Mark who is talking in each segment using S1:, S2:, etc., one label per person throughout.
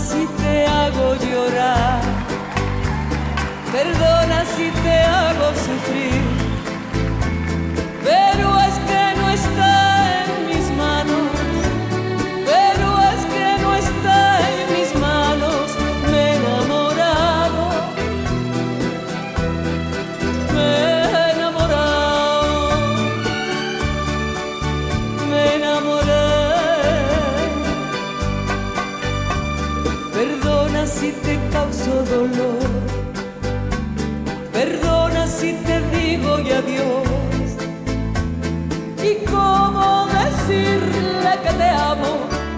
S1: si te hago llorar, perdona si te hago sufrir, pero es que no está en mis manos, pero es que no está en mis manos. Me he enamorado, me he enamorado, me enamoré. Perdona si te causo dolor, perdona si te digo ya adiós. ¿Y cómo decirle que te amo?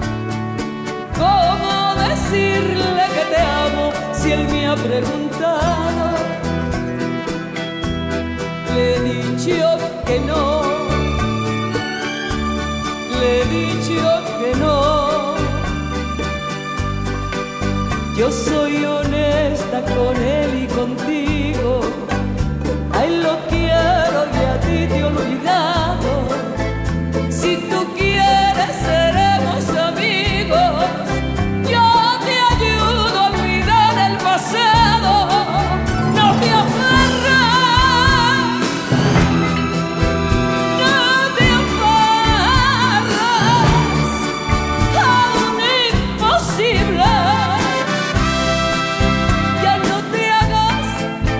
S1: ¿Cómo decirle que te amo si él me ha preguntado? Le he dicho que no, le he dicho que no. Yo soy honesta con él y contigo, a él lo quiero y a ti te he olvidado. Si tú quieres seremos amigos, yo te ayudo a olvidar el pasado. No te aferres, no te aferres a un imposible. Ya no te hagas,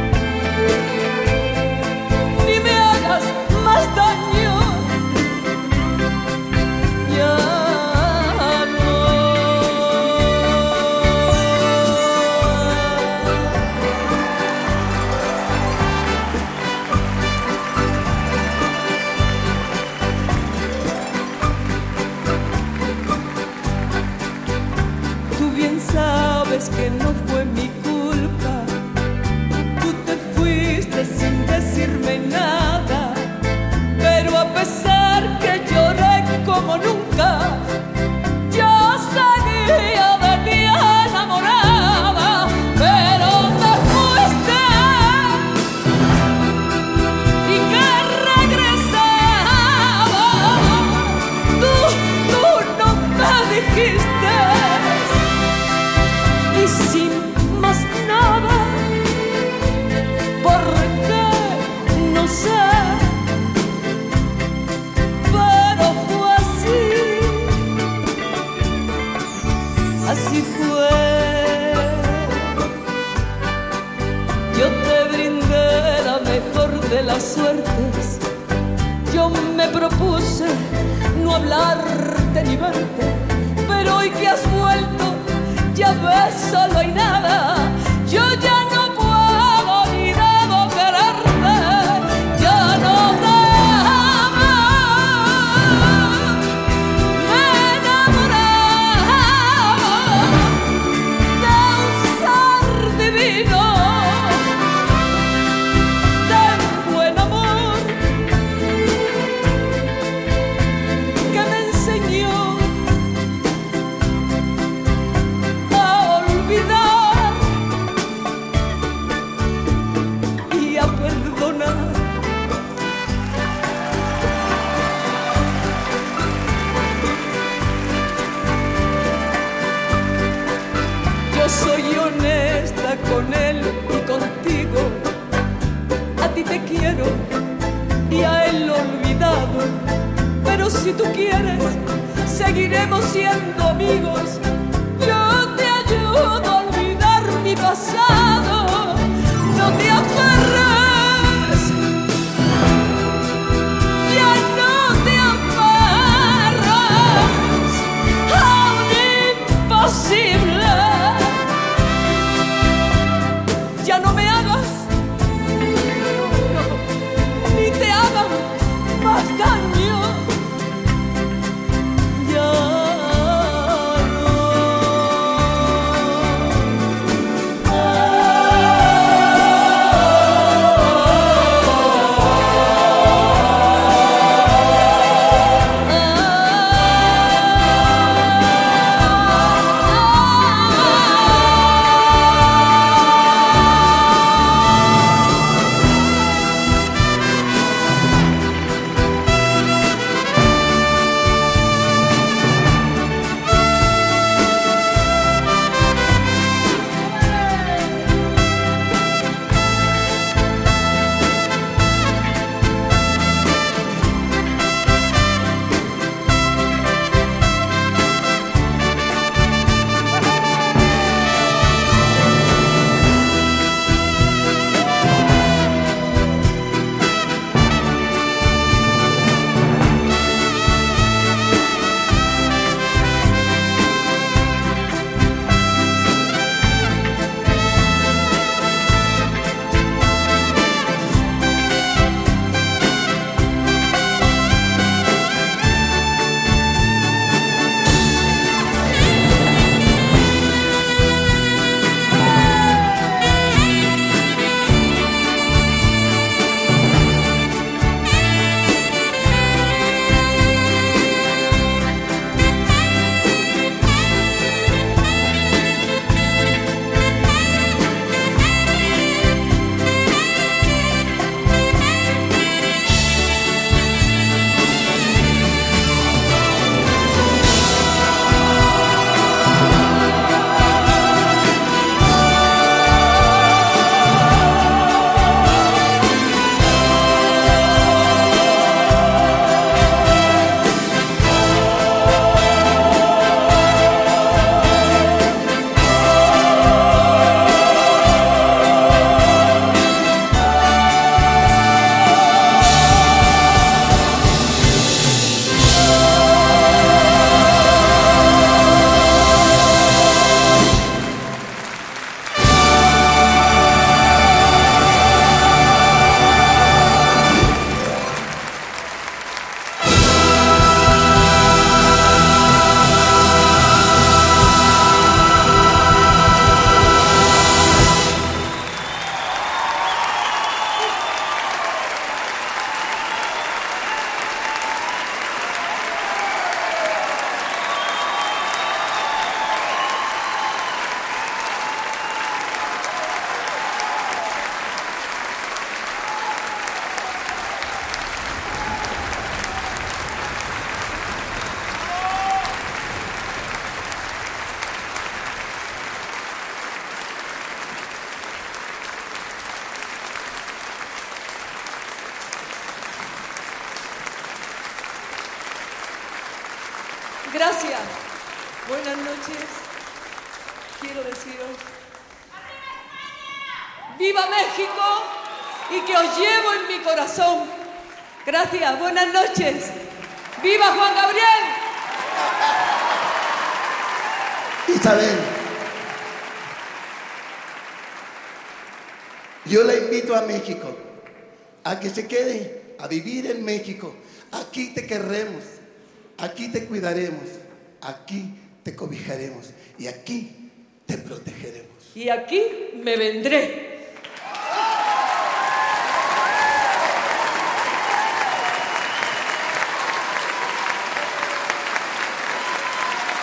S1: ni me hagas más daño. Ya no. Tú bien sabes que no fue mi culpa, tú te fuiste sin decirme nada, pero a pesar que lloré como nunca, yo seguía de ti enamorada. Pero te fuiste y que regresaba, tú no me dijiste. Y sin más nada, ¿por qué? No sé, pero fue así, así fue. Yo te brindé la mejor de las suertes, yo me propuse no hablarte ni verte, pero hoy que has vuelto, ya ves, solo hay nada. Yo ya no puedo ni debo quererte, ya no te amo. Me he enamorado de un ser divino, de un buen amor que me enseñó a olvidar y a perdonar. Yo soy honesta con él y contigo, a ti te quiero y a él lo he olvidado, pero si tú quieres seguiremos siendo amigos. Yo te ayudo a olvidar mi pasado. No te aferres, ya no te aferres a un imposible. Ya no me hagas, no, ni te hagan más daño. Ya no. Gracias. Buenas noches. Quiero deciros: ¡viva México! Y que os llevo en mi corazón. Gracias. Buenas noches. ¡Viva Juan Gabriel!
S2: Isabel, yo la invito a México, a que se quede a vivir en México. Aquí te querremos, aquí te cuidaremos, aquí te cobijaremos y aquí te protegeremos.
S1: Y aquí me vendré.